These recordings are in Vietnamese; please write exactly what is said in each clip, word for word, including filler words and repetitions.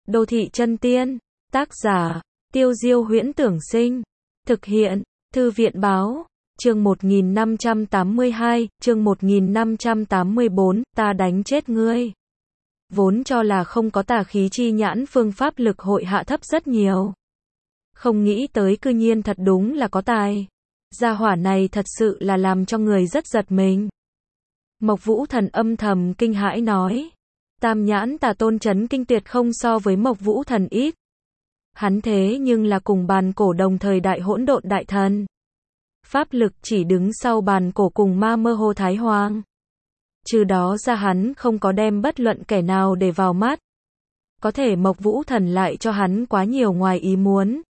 Đô thị chân tiên. Tác giả, Tiêu Diêu Huyễn Tưởng Sinh. Thực hiện, Thư viện Báo. Chương một nghìn năm trăm tám mươi hai, chương một nghìn năm trăm tám mươi bốn, ta đánh chết ngươi. Vốn cho là không có tà khí chi nhãn, phương pháp lực hội hạ thấp rất nhiều. Không nghĩ tới cư nhiên thật đúng là có tài. Gia hỏa này thật sự là làm cho người rất giật mình. Mộc Vũ Thần âm thầm kinh hãi nói. Tam nhãn tà tôn chấn kinh tuyệt không so với Mộc Vũ Thần ít. Hắn thế nhưng là cùng bàn cổ đồng thời đại hỗn độn đại thần. Pháp lực chỉ đứng sau bàn cổ cùng ma mơ hồ thái hoàng. Trừ đó ra hắn không có đem bất luận kẻ nào để vào mắt. Có thể Mộc Vũ Thần lại cho hắn quá nhiều ngoài ý muốn.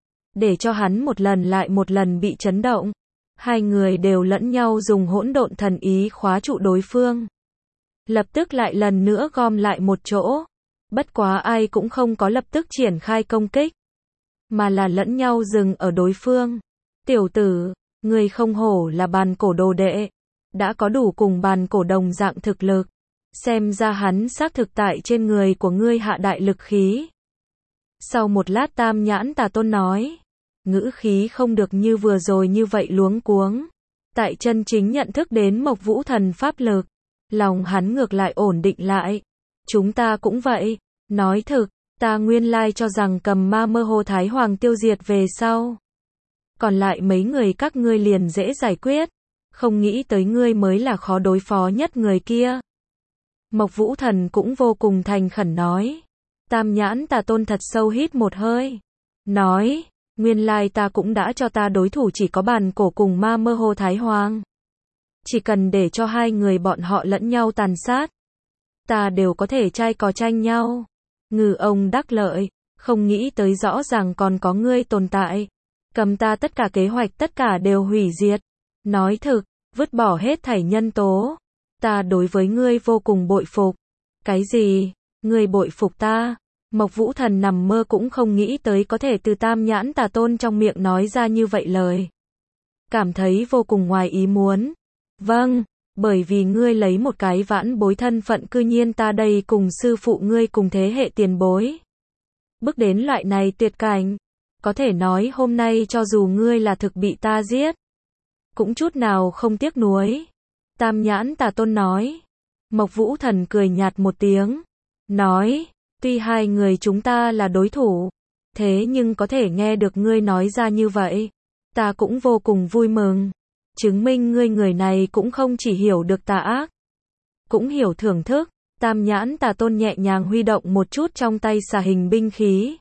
Để cho hắn một lần lại một lần bị chấn động. Hai người đều lẫn nhau dùng hỗn độn thần ý khóa trụ đối phương. Lập tức lại lần nữa gom lại một chỗ. Bất quá ai cũng không có lập tức triển khai công kích. Mà là lẫn nhau dừng ở đối phương. Tiểu tử, ngươi không hổ là bàn cổ đồ đệ. Đã có đủ cùng bàn cổ đồng dạng thực lực. Xem ra hắn xác thực tại trên người của ngươi hạ đại lực khí. Sau một lát Tam nhãn tà tôn nói. Ngữ khí không được như vừa rồi như vậy luống cuống. Tại chân chính nhận thức đến Mộc Vũ Thần pháp lực. Lòng hắn ngược lại ổn định lại. Chúng ta cũng vậy. Nói thực, ta nguyên lai cho rằng cầm ma mơ hồ thái hoàng tiêu diệt về sau. Còn lại mấy người các ngươi liền dễ giải quyết. Không nghĩ tới ngươi mới là khó đối phó nhất người kia. Mộc Vũ Thần cũng vô cùng thành khẩn nói. Tam nhãn tà tôn thật sâu hít một hơi. Nói, nguyên lai ta cũng đã cho ta đối thủ chỉ có bàn cổ cùng ma mơ hồ thái hoàng. Chỉ cần để cho hai người bọn họ lẫn nhau tàn sát. Ta đều có thể trai cò tranh nhau. Ngư ông đắc lợi, không nghĩ tới rõ ràng còn có ngươi tồn tại. Cầm ta tất cả kế hoạch tất cả đều hủy diệt. Nói thực, vứt bỏ hết thảy nhân tố. Ta đối với ngươi vô cùng bội phục. Cái gì? Ngươi bội phục ta? Mộc Vũ Thần nằm mơ cũng không nghĩ tới có thể từ Tam nhãn tà tôn trong miệng nói ra như vậy lời. Cảm thấy vô cùng ngoài ý muốn. Vâng, bởi vì ngươi lấy một cái vãn bối thân phận cư nhiên ta đây cùng sư phụ ngươi cùng thế hệ tiền bối. Bước đến loại này tuyệt cảnh. Có thể nói hôm nay cho dù ngươi là thực bị ta giết. Cũng chút nào không tiếc nuối. Tam nhãn tà tôn nói. Mộc Vũ Thần cười nhạt một tiếng. Nói, tuy hai người chúng ta là đối thủ. Thế nhưng có thể nghe được ngươi nói ra như vậy. Ta cũng vô cùng vui mừng. Chứng minh ngươi người này cũng không chỉ hiểu được tà ác. Cũng hiểu thưởng thức. Tam nhãn tà tôn nhẹ nhàng huy động một chút trong tay xà hình binh khí.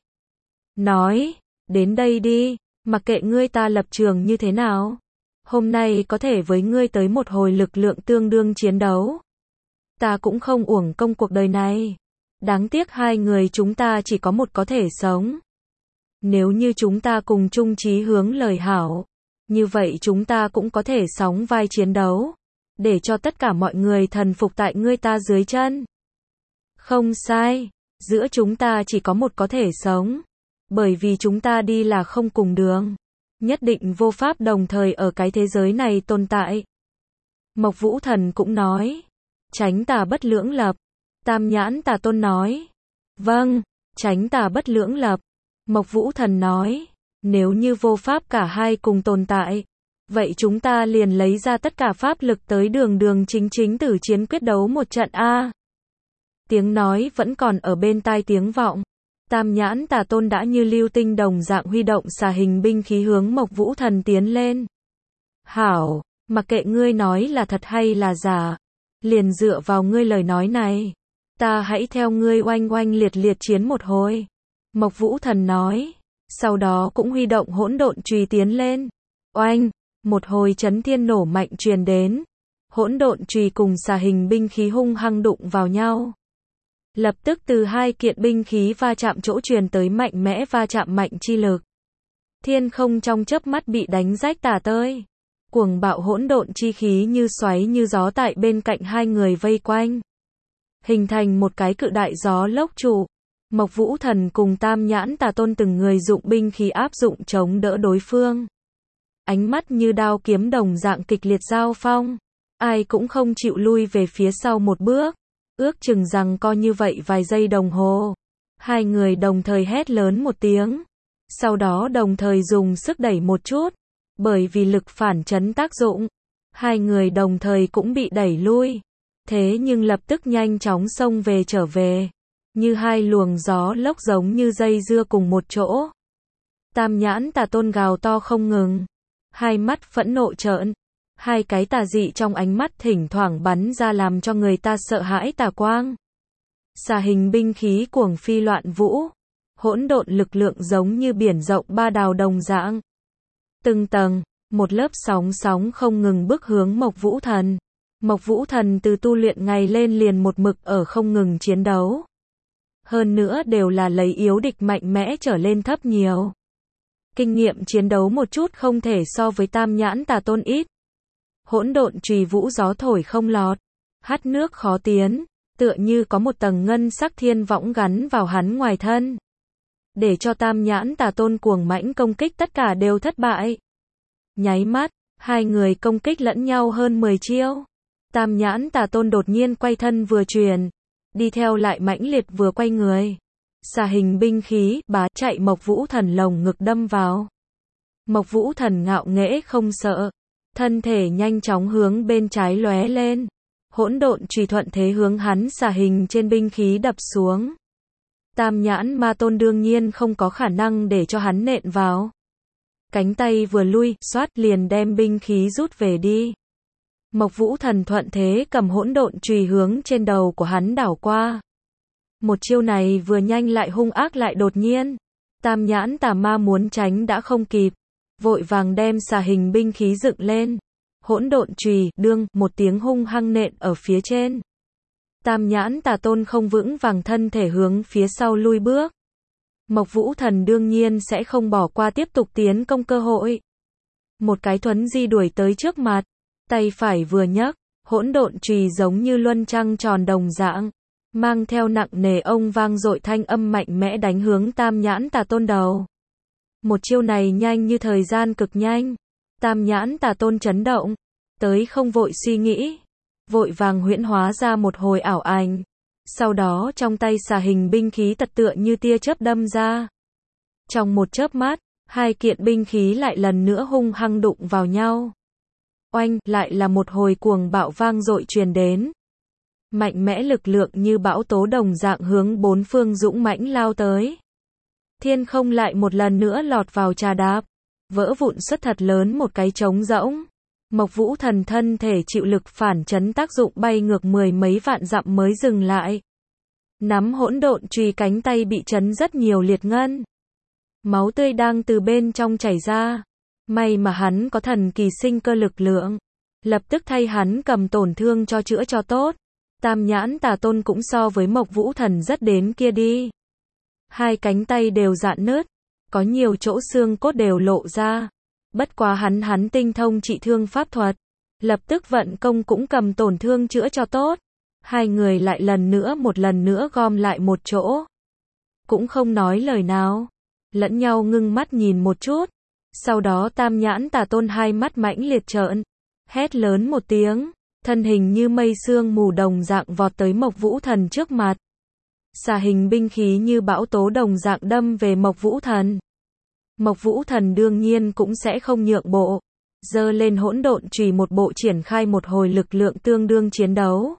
Nói, đến đây đi, mặc kệ ngươi ta lập trường như thế nào. Hôm nay có thể với ngươi tới một hồi lực lượng tương đương chiến đấu. Ta cũng không uổng công cuộc đời này. Đáng tiếc hai người chúng ta chỉ có một có thể sống. Nếu như chúng ta cùng chung chí hướng lời hảo. Như vậy chúng ta cũng có thể sóng vai chiến đấu. Để cho tất cả mọi người thần phục tại ngươi ta dưới chân. Không sai. Giữa chúng ta chỉ có một có thể sống. Bởi vì chúng ta đi là không cùng đường. Nhất định vô pháp đồng thời ở cái thế giới này tồn tại. Mộc Vũ Thần cũng nói. Tránh tà bất lưỡng lập. Tam nhãn tà tôn nói. Vâng, tránh tà bất lưỡng lập. Mộc Vũ Thần nói. Nếu như vô pháp cả hai cùng tồn tại. Vậy chúng ta liền lấy ra tất cả pháp lực tới đường đường chính chính tử chiến quyết đấu một trận A. Tiếng nói vẫn còn ở bên tai tiếng vọng. Tam nhãn tà tôn đã như lưu tinh đồng dạng huy động xà hình binh khí hướng Mộc Vũ Thần tiến lên. Hảo, mặc kệ ngươi nói là thật hay là giả. Liền dựa vào ngươi lời nói này. Ta hãy theo ngươi oanh oanh liệt liệt chiến một hồi. Mộc Vũ Thần nói. Sau đó cũng huy động hỗn độn chùy tiến lên. Oanh, một hồi chấn thiên nổ mạnh truyền đến. Hỗn độn chùy cùng xà hình binh khí hung hăng đụng vào nhau. Lập tức từ hai kiện binh khí va chạm chỗ truyền tới mạnh mẽ va chạm mạnh chi lực. Thiên không trong chớp mắt bị đánh rách tả tơi. Cuồng bạo hỗn độn chi khí như xoáy như gió tại bên cạnh hai người vây quanh. Hình thành một cái cự đại gió lốc trụ. Mộc Vũ Thần cùng Tam nhãn tà tôn từng người dụng binh khí áp dụng chống đỡ đối phương. Ánh mắt như đao kiếm đồng dạng kịch liệt giao phong. Ai cũng không chịu lui về phía sau một bước. Ước chừng rằng co như vậy vài giây đồng hồ. Hai người đồng thời hét lớn một tiếng. Sau đó đồng thời dùng sức đẩy một chút. Bởi vì lực phản chấn tác dụng, hai người đồng thời cũng bị đẩy lui. Thế nhưng lập tức nhanh chóng xông về trở về. Như hai luồng gió lốc giống như dây dưa cùng một chỗ. Tam nhãn tà tôn gào to không ngừng. Hai mắt phẫn nộ trợn. Hai cái tà dị trong ánh mắt thỉnh thoảng bắn ra làm cho người ta sợ hãi tà quang. Xà hình binh khí cuồng phi loạn vũ. Hỗn độn lực lượng giống như biển rộng ba đào đồng dạng. Từng tầng, một lớp sóng sóng không ngừng bước hướng Mộc Vũ Thần. Mộc Vũ Thần từ tu luyện ngày lên liền một mực ở không ngừng chiến đấu. Hơn nữa đều là lấy yếu địch mạnh mẽ trở lên thấp nhiều. Kinh nghiệm chiến đấu một chút không thể so với tam nhãn tà tôn ít. Hỗn độn chùy vũ gió thổi không lọt. Hắt nước khó tiến. Tựa như có một tầng ngân sắc thiên võng gắn vào hắn ngoài thân. Để cho tam nhãn tà tôn cuồng mãnh công kích tất cả đều thất bại. Nháy mắt, hai người công kích lẫn nhau hơn mười chiêu. Tam nhãn tà tôn đột nhiên quay thân vừa truyền. Đi theo lại mãnh liệt vừa quay người. Xà hình binh khí, bá chạy Mộc Vũ Thần lồng ngực đâm vào. Mộc Vũ Thần ngạo nghễ không sợ. Thân thể nhanh chóng hướng bên trái lóe lên. Hỗn độn chùy thuận thế hướng hắn xà hình trên binh khí đập xuống. Tam nhãn ma tôn đương nhiên không có khả năng để cho hắn nện vào. Cánh tay vừa lui, xoát liền đem binh khí rút về đi. Mộc Vũ Thần thuận thế cầm hỗn độn chùy hướng trên đầu của hắn đảo qua. Một chiêu này vừa nhanh lại hung ác lại đột nhiên. Tam nhãn tà ma muốn tránh đã không kịp. Vội vàng đem xà hình binh khí dựng lên. Hỗn độn chùy, đương, một tiếng hung hăng nện ở phía trên. Tam nhãn tà tôn không vững vàng thân thể hướng phía sau lui bước. Mộc Vũ Thần đương nhiên sẽ không bỏ qua tiếp tục tiến công cơ hội. Một cái thuấn di đuổi tới trước mặt. Tay phải vừa nhấc, hỗn độn chùy giống như luân trăng tròn đồng dạng. Mang theo nặng nề ông vang dội thanh âm mạnh mẽ đánh hướng tam nhãn tà tôn đầu. Một chiêu này nhanh như thời gian cực nhanh. Tam nhãn tà tôn chấn động. Tới không vội suy nghĩ. Vội vàng huyễn hóa ra một hồi ảo ảnh. Sau đó trong tay xà hình binh khí tật tựa như tia chớp đâm ra. Trong một chớp mắt, hai kiện binh khí lại lần nữa hung hăng đụng vào nhau. Oanh, lại là một hồi cuồng bạo vang dội truyền đến. Mạnh mẽ lực lượng như bão tố đồng dạng hướng bốn phương dũng mãnh lao tới. Thiên không lại một lần nữa lọt vào trà đạp. Vỡ vụn xuất thật lớn một cái trống rỗng. Mộc Vũ Thần thân thể chịu lực phản chấn tác dụng bay ngược mười mấy vạn dặm mới dừng lại. Nắm hỗn độn chùy cánh tay bị chấn rất nhiều liệt ngân. Máu tươi đang từ bên trong chảy ra. May mà hắn có thần kỳ sinh cơ lực lượng. Lập tức thay hắn cầm tổn thương cho chữa cho tốt. Tam nhãn tà tôn cũng so với Mộc Vũ Thần rất đến kia đi. Hai cánh tay đều rạn nứt. Có nhiều chỗ xương cốt đều lộ ra. Bất quá hắn hắn tinh thông trị thương pháp thuật. Lập tức vận công cũng cầm tổn thương chữa cho tốt. Hai người lại lần nữa một lần nữa gom lại một chỗ. Cũng không nói lời nào. Lẫn nhau ngưng mắt nhìn một chút. Sau đó tam nhãn tà tôn hai mắt mãnh liệt trợn. Hét lớn một tiếng. Thân hình như mây sương mù đồng dạng vọt tới Mộc Vũ Thần trước mặt. Xà hình binh khí như bão tố đồng dạng đâm về Mộc Vũ Thần. Mộc Vũ Thần đương nhiên cũng sẽ không nhượng bộ. Giơ lên hỗn độn chùy một bộ triển khai một hồi lực lượng tương đương chiến đấu.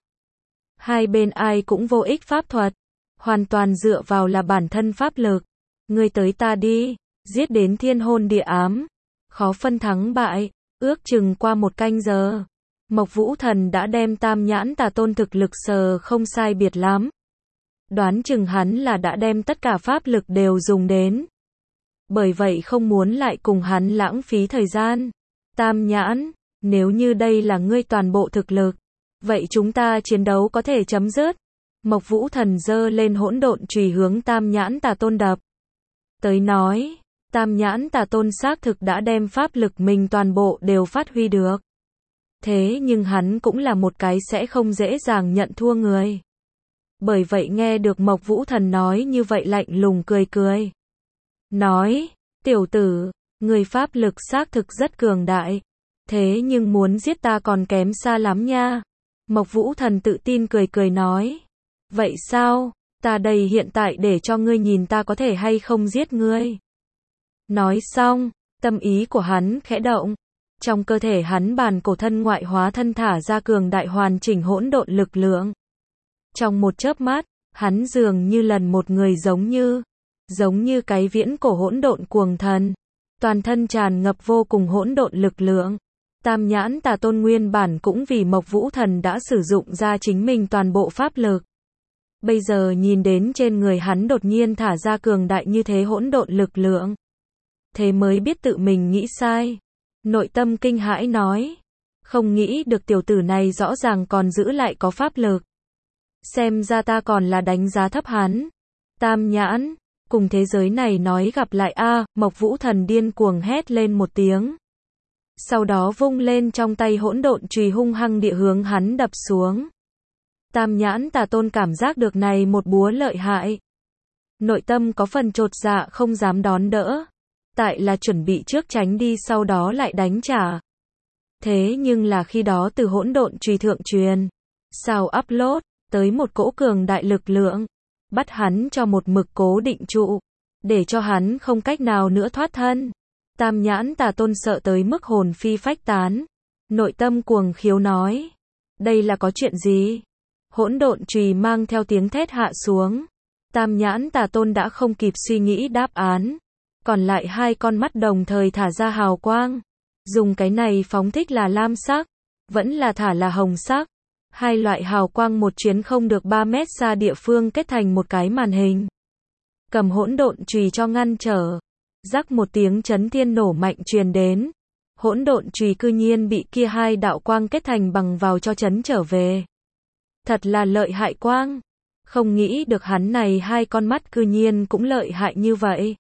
Hai bên ai cũng vô ích pháp thuật. Hoàn toàn dựa vào là bản thân pháp lực. Ngươi tới ta đi. Giết đến thiên hôn địa ám. Khó phân thắng bại. Ước chừng qua một canh giờ. Mộc Vũ Thần đã đem tam nhãn tà tôn thực lực sờ không sai biệt lắm. Đoán chừng hắn là đã đem tất cả pháp lực đều dùng đến. Bởi vậy không muốn lại cùng hắn lãng phí thời gian. Tam nhãn, nếu như đây là ngươi toàn bộ thực lực, vậy chúng ta chiến đấu có thể chấm dứt. Mộc Vũ Thần giơ lên hỗn độn chùy hướng tam nhãn tà tôn đập. Tới nói, tam nhãn tà tôn xác thực đã đem pháp lực mình toàn bộ đều phát huy được. Thế nhưng hắn cũng là một cái sẽ không dễ dàng nhận thua người. Bởi vậy nghe được Mộc Vũ Thần nói như vậy lạnh lùng cười cười. Nói, tiểu tử, người pháp lực xác thực rất cường đại. Thế nhưng muốn giết ta còn kém xa lắm nha. Mộc Vũ Thần tự tin cười cười nói. Vậy sao? Ta đây hiện tại để cho ngươi nhìn ta có thể hay không giết ngươi. Nói xong, tâm ý của hắn khẽ động. Trong cơ thể hắn bàn cổ thân ngoại hóa thân thả ra cường đại hoàn chỉnh hỗn độn lực lượng. Trong một chớp mắt, hắn dường như lần một người giống như, giống như cái viễn cổ hỗn độn cuồng thần. Toàn thân tràn ngập vô cùng hỗn độn lực lượng. Tam nhãn tà tôn nguyên bản cũng vì Mộc Vũ Thần đã sử dụng ra chính mình toàn bộ pháp lực. Bây giờ nhìn đến trên người hắn đột nhiên thả ra cường đại như thế hỗn độn lực lượng. Thế mới biết tự mình nghĩ sai. Nội tâm kinh hãi nói. Không nghĩ được tiểu tử này rõ ràng còn giữ lại có pháp lực. Xem ra ta còn là đánh giá thấp hắn. Tam nhãn, cùng thế giới này nói gặp lại a, à, Mộc Vũ Thần điên cuồng hét lên một tiếng. Sau đó vung lên trong tay hỗn độn chùy hung hăng địa hướng hắn đập xuống. Tam nhãn tà tôn cảm giác được này một búa lợi hại. Nội tâm có phần chột dạ không dám đón đỡ. Tại là chuẩn bị trước tránh đi sau đó lại đánh trả. Thế nhưng là khi đó từ hỗn độn chùy thượng truyền, sao upload, tới một cỗ cường đại lực lượng. Bắt hắn cho một mực cố định trụ. Để cho hắn không cách nào nữa thoát thân. Tam nhãn tà tôn sợ tới mức hồn phi phách tán. Nội tâm cuồng khiếu nói. Đây là có chuyện gì? Hỗn độn chùy mang theo tiếng thét hạ xuống. Tam nhãn tà tôn đã không kịp suy nghĩ đáp án. Còn lại hai con mắt đồng thời thả ra hào quang. Dùng cái này phóng thích là lam sắc. Vẫn là thả là hồng sắc. Hai loại hào quang một chuyến không được ba mét xa địa phương kết thành một cái màn hình. Cầm hỗn độn chùy cho ngăn trở. Rắc một tiếng chấn thiên nổ mạnh truyền đến. Hỗn độn chùy cư nhiên bị kia hai đạo quang kết thành bằng vào cho chấn trở về. Thật là lợi hại quang. Không nghĩ được hắn này hai con mắt cư nhiên cũng lợi hại như vậy.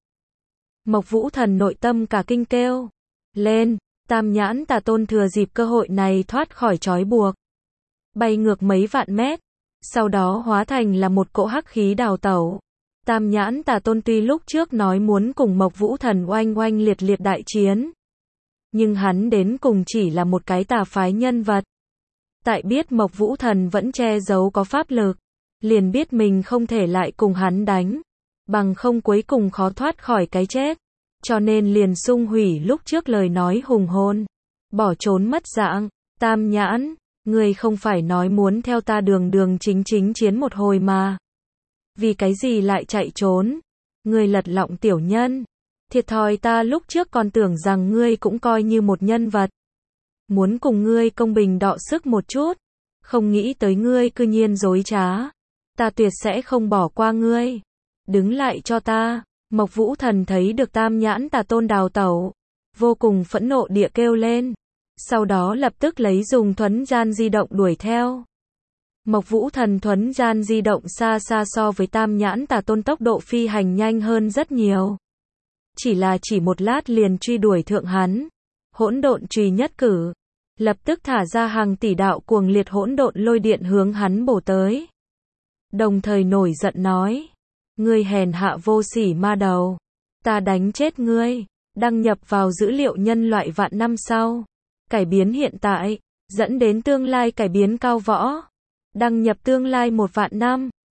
Mộc Vũ Thần nội tâm cả kinh kêu lên. Tam nhãn tà tôn thừa dịp cơ hội này thoát khỏi trói buộc. Bay ngược mấy vạn mét. Sau đó hóa thành là một cỗ hắc khí đào tẩu. Tam nhãn tà tôn tuy lúc trước nói muốn cùng Mộc Vũ Thần oanh oanh liệt liệt đại chiến. Nhưng hắn đến cùng chỉ là một cái tà phái nhân vật. Tại biết Mộc Vũ Thần vẫn che giấu có pháp lực. Liền biết mình không thể lại cùng hắn đánh. Bằng không cuối cùng khó thoát khỏi cái chết. Cho nên liền xung hủy lúc trước lời nói hùng hồn. Bỏ trốn mất dạng. Tam nhãn, ngươi không phải nói muốn theo ta đường đường chính chính chiến một hồi mà. Vì cái gì lại chạy trốn? Ngươi lật lọng tiểu nhân. Thiệt thòi ta lúc trước còn tưởng rằng ngươi cũng coi như một nhân vật. Muốn cùng ngươi công bình đọ sức một chút. Không nghĩ tới ngươi cư nhiên dối trá. Ta tuyệt sẽ không bỏ qua ngươi. Đứng lại cho ta. Mộc Vũ Thần thấy được tam nhãn tà tôn đào tẩu. Vô cùng phẫn nộ địa kêu lên. Sau đó lập tức lấy dùng thuấn gian di động đuổi theo. Mộc Vũ Thần thuấn gian di động xa xa so với tam nhãn tà tôn tốc độ phi hành nhanh hơn rất nhiều. Chỉ là chỉ một lát liền truy đuổi thượng hắn. Hỗn độn chùy nhất cử. Lập tức thả ra hàng tỷ đạo cuồng liệt hỗn độn lôi điện hướng hắn bổ tới. Đồng thời nổi giận nói. Ngươi hèn hạ vô sỉ ma đầu. Ta đánh chết ngươi. Đăng nhập vào dữ liệu nhân loại vạn năm sau. Cải biến hiện tại. Dẫn đến tương lai cải biến cao võ. Đăng nhập tương lai một vạn năm.